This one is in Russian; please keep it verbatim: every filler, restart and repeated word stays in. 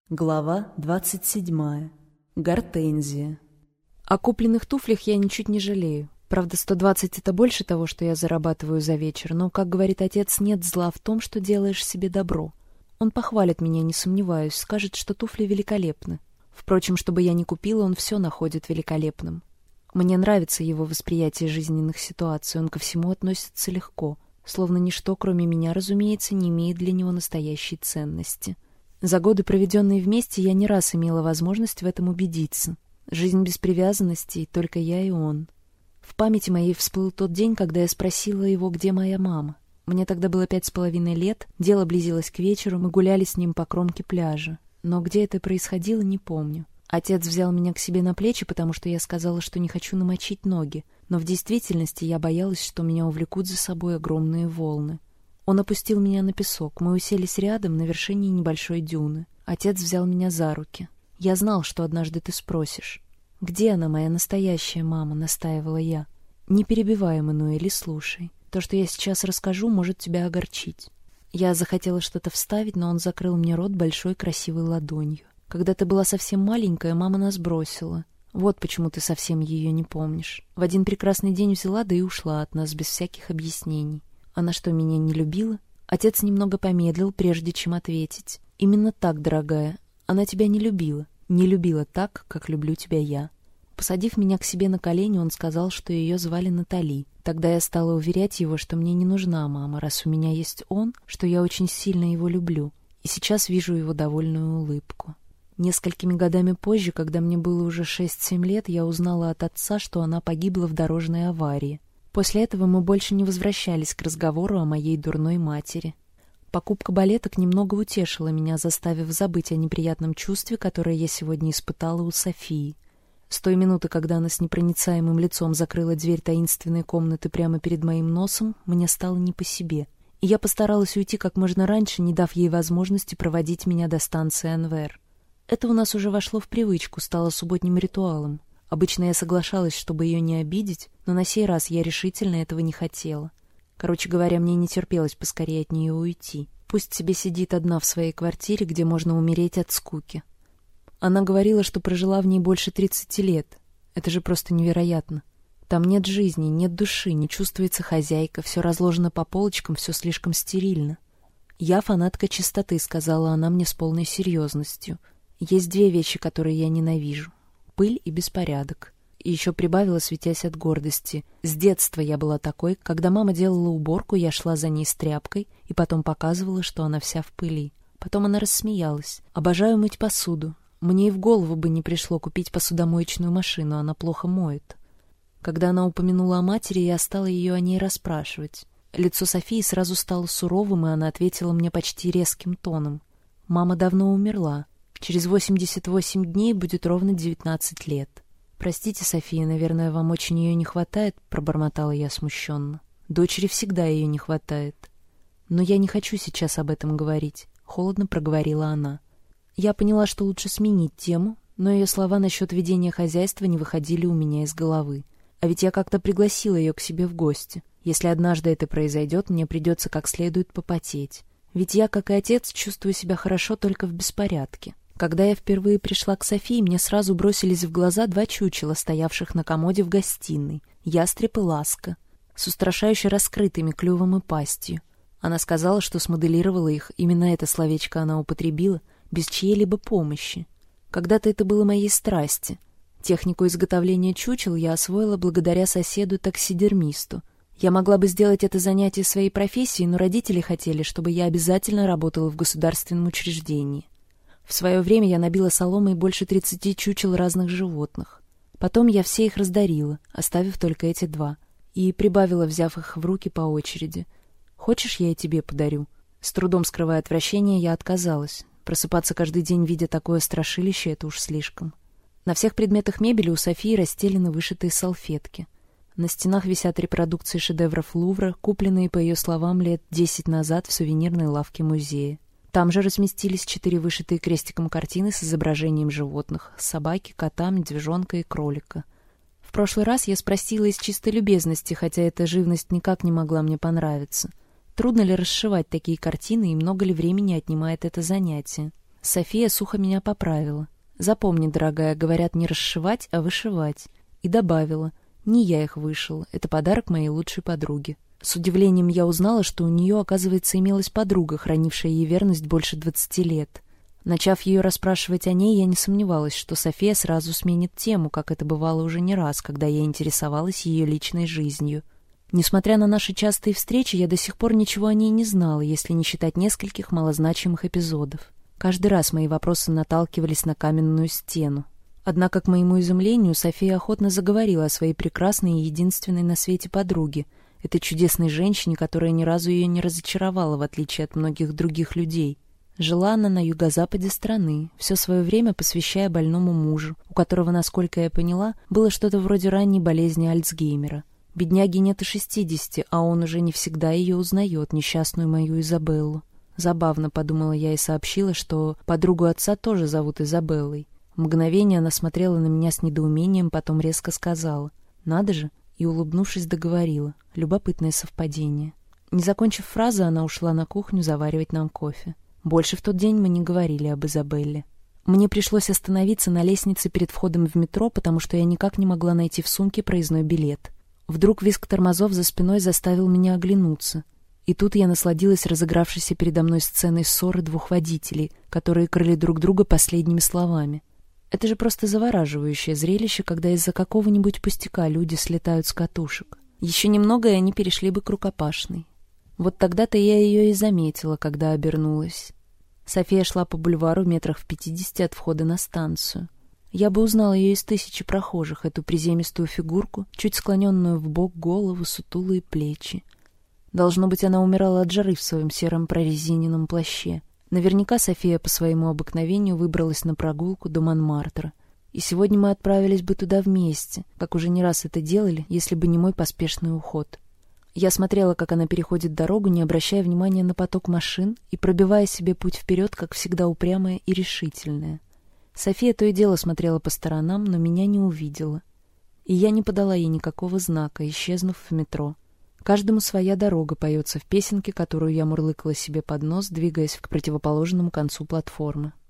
Глава двадцать седьмая. Гортензия. О купленных туфлях я ничуть не жалею. Правда, сто двадцать — это больше того, что я зарабатываю за вечер, но, как говорит отец, нет зла в том, что делаешь себе добро. Он похвалит меня, не сомневаюсь, скажет, что туфли великолепны. Впрочем, чтобы я ни купила, он все находит великолепным. Мне нравится его восприятие жизненных ситуаций, он ко всему относится легко, словно ничто, кроме меня, разумеется, не имеет для него настоящей ценности. За годы, проведенные вместе, я не раз имела возможность в этом убедиться. Жизнь без привязанностей, только я и он. В памяти моей всплыл тот день, когда я спросила его, где моя мама. Мне тогда было пять с половиной лет, дело близилось к вечеру, мы гуляли с ним по кромке пляжа. Но где это происходило, не помню. Отец взял меня к себе на плечи, потому что я сказала, что не хочу намочить ноги, но в действительности я боялась, что меня увлекут за собой огромные волны. Он опустил меня на песок, мы уселись рядом на вершине небольшой дюны. Отец взял меня за руки. «Я знал, что однажды ты спросишь. Где она, моя настоящая мама?» — настаивала я. «Не перебивай, Эммануэль, и слушай. То, что я сейчас расскажу, может тебя огорчить». Я захотела что-то вставить, но он закрыл мне рот большой красивой ладонью. «Когда ты была совсем маленькая, мама нас бросила. Вот почему ты совсем ее не помнишь. В один прекрасный день взяла, да и ушла от нас без всяких объяснений. Она что, меня не любила?» Отец немного помедлил, прежде чем ответить. «Именно так, дорогая. Она тебя не любила. Не любила так, как люблю тебя я». Посадив меня к себе на колени, он сказал, что ее звали Натали. Тогда я стала уверять его, что мне не нужна мама, раз у меня есть он, что я очень сильно его люблю. И сейчас вижу его довольную улыбку. Несколькими годами позже, когда мне было уже шесть-семь лет, я узнала от отца, что она погибла в дорожной аварии. После этого мы больше не возвращались к разговору о моей дурной матери. Покупка балеток немного утешила меня, заставив забыть о неприятном чувстве, которое я сегодня испытала у Софии. С той минуты, когда она с непроницаемым лицом закрыла дверь таинственной комнаты прямо перед моим носом, мне стало не по себе. И я постаралась уйти как можно раньше, не дав ей возможности проводить меня до станции Анвер. Это у нас уже вошло в привычку, стало субботним ритуалом. Обычно я соглашалась, чтобы ее не обидеть, но на сей раз я решительно этого не хотела. Короче говоря, мне не терпелось поскорее от нее уйти. Пусть себе сидит одна в своей квартире, где можно умереть от скуки. Она говорила, что прожила в ней больше тридцати лет. Это же просто невероятно. Там нет жизни, нет души, не чувствуется хозяйка, все разложено по полочкам, все слишком стерильно. «Я фанатка чистоты», — сказала она мне с полной серьезностью. «Есть две вещи, которые я ненавижу. Пыль и беспорядок». И еще прибавила, светясь от гордости. «С детства я была такой, когда мама делала уборку, я шла за ней с тряпкой и потом показывала, что она вся в пыли». Потом она рассмеялась. «Обожаю мыть посуду. Мне и в голову бы не пришло купить посудомоечную машину, она плохо моет». Когда она упомянула о матери, я стала ее о ней расспрашивать. Лицо Софии сразу стало суровым, и она ответила мне почти резким тоном. «Мама давно умерла. Через восемьдесят восемь дней будет ровно девятнадцать лет». «Простите, София, наверное, вам очень ее не хватает», — пробормотала я смущенно. «Дочери всегда ее не хватает». «Но я не хочу сейчас об этом говорить», — холодно проговорила она. Я поняла, что лучше сменить тему, но ее слова насчет ведения хозяйства не выходили у меня из головы. А ведь я как-то пригласила ее к себе в гости. Если однажды это произойдет, мне придется как следует попотеть. Ведь я, как и отец, чувствую себя хорошо только в беспорядке. Когда я впервые пришла к Софии, мне сразу бросились в глаза два чучела, стоявших на комоде в гостиной. Ястреб и Ласка, с устрашающе раскрытыми клювом и пастью. Она сказала, что смоделировала их, именно это словечко она употребила, без чьей-либо помощи. Когда-то это было моей страсти. Технику изготовления чучел я освоила благодаря соседу-таксидермисту. Я могла бы сделать это занятие своей профессией, но родители хотели, чтобы я обязательно работала в государственном учреждении. В свое время я набила соломой больше тридцати чучел разных животных. Потом я все их раздарила, оставив только эти два, и прибавила, взяв их в руки по очереди. «Хочешь, я и тебе подарю?» С трудом скрывая отвращение, я отказалась. Просыпаться каждый день, видя такое страшилище, это уж слишком. На всех предметах мебели у Софии расстелены вышитые салфетки. На стенах висят репродукции шедевров Лувра, купленные, по ее словам, лет десять назад в сувенирной лавке музея. Там же разместились четыре вышитые крестиком картины с изображением животных — собаки, кота, медвежонка и кролика. В прошлый раз я спросила из чистой любезности, хотя эта живность никак не могла мне понравиться. Трудно ли расшивать такие картины и много ли времени отнимает это занятие? София сухо меня поправила. «Запомни, дорогая, говорят не расшивать, а вышивать». И добавила: «Не я их вышила, это подарок моей лучшей подруге». С удивлением я узнала, что у нее, оказывается, имелась подруга, хранившая ей верность больше двадцати лет. Начав ее расспрашивать о ней, я не сомневалась, что София сразу сменит тему, как это бывало уже не раз, когда я интересовалась ее личной жизнью. Несмотря на наши частые встречи, я до сих пор ничего о ней не знала, если не считать нескольких малозначимых эпизодов. Каждый раз мои вопросы наталкивались на каменную стену. Однако, к моему изумлению, София охотно заговорила о своей прекрасной и единственной на свете подруге, этой чудесной женщине, которая ни разу ее не разочаровала, в отличие от многих других людей. Жила она на юго-западе страны, все свое время посвящая больному мужу, у которого, насколько я поняла, было что-то вроде ранней болезни Альцгеймера. Бедняге нет и шестидесяти, а он уже не всегда ее узнает, несчастную мою Изабеллу. Забавно, подумала я и сообщила, что подругу отца тоже зовут Изабеллой. В мгновение она смотрела на меня с недоумением, потом резко сказала: «Надо же!» и, улыбнувшись, договорила: «Любопытное совпадение». Не закончив фразы, она ушла на кухню заваривать нам кофе. Больше в тот день мы не говорили об Изабелле. Мне пришлось остановиться на лестнице перед входом в метро, потому что я никак не могла найти в сумке проездной билет. Вдруг визг тормозов за спиной заставил меня оглянуться. И тут я насладилась разыгравшейся передо мной сценой ссоры двух водителей, которые крыли друг друга последними словами. Это же просто завораживающее зрелище, когда из-за какого-нибудь пустяка люди слетают с катушек. Еще немного, и они перешли бы к рукопашной. Вот тогда-то я ее и заметила, когда обернулась. София шла по бульвару метрах в пятидесяти от входа на станцию. Я бы узнала ее из тысячи прохожих, эту приземистую фигурку, чуть склоненную вбок голову, сутулые плечи. Должно быть, она умирала от жары в своем сером прорезиненном плаще. Наверняка София по своему обыкновению выбралась на прогулку до Монмартра. И сегодня мы отправились бы туда вместе, как уже не раз это делали, если бы не мой поспешный уход. Я смотрела, как она переходит дорогу, не обращая внимания на поток машин и пробивая себе путь вперед, как всегда упрямая и решительная. София то и дело смотрела по сторонам, но меня не увидела. И я не подала ей никакого знака, исчезнув в метро. «Каждому своя дорога» поется в песенке, которую я мурлыкала себе под нос, двигаясь к противоположному концу платформы.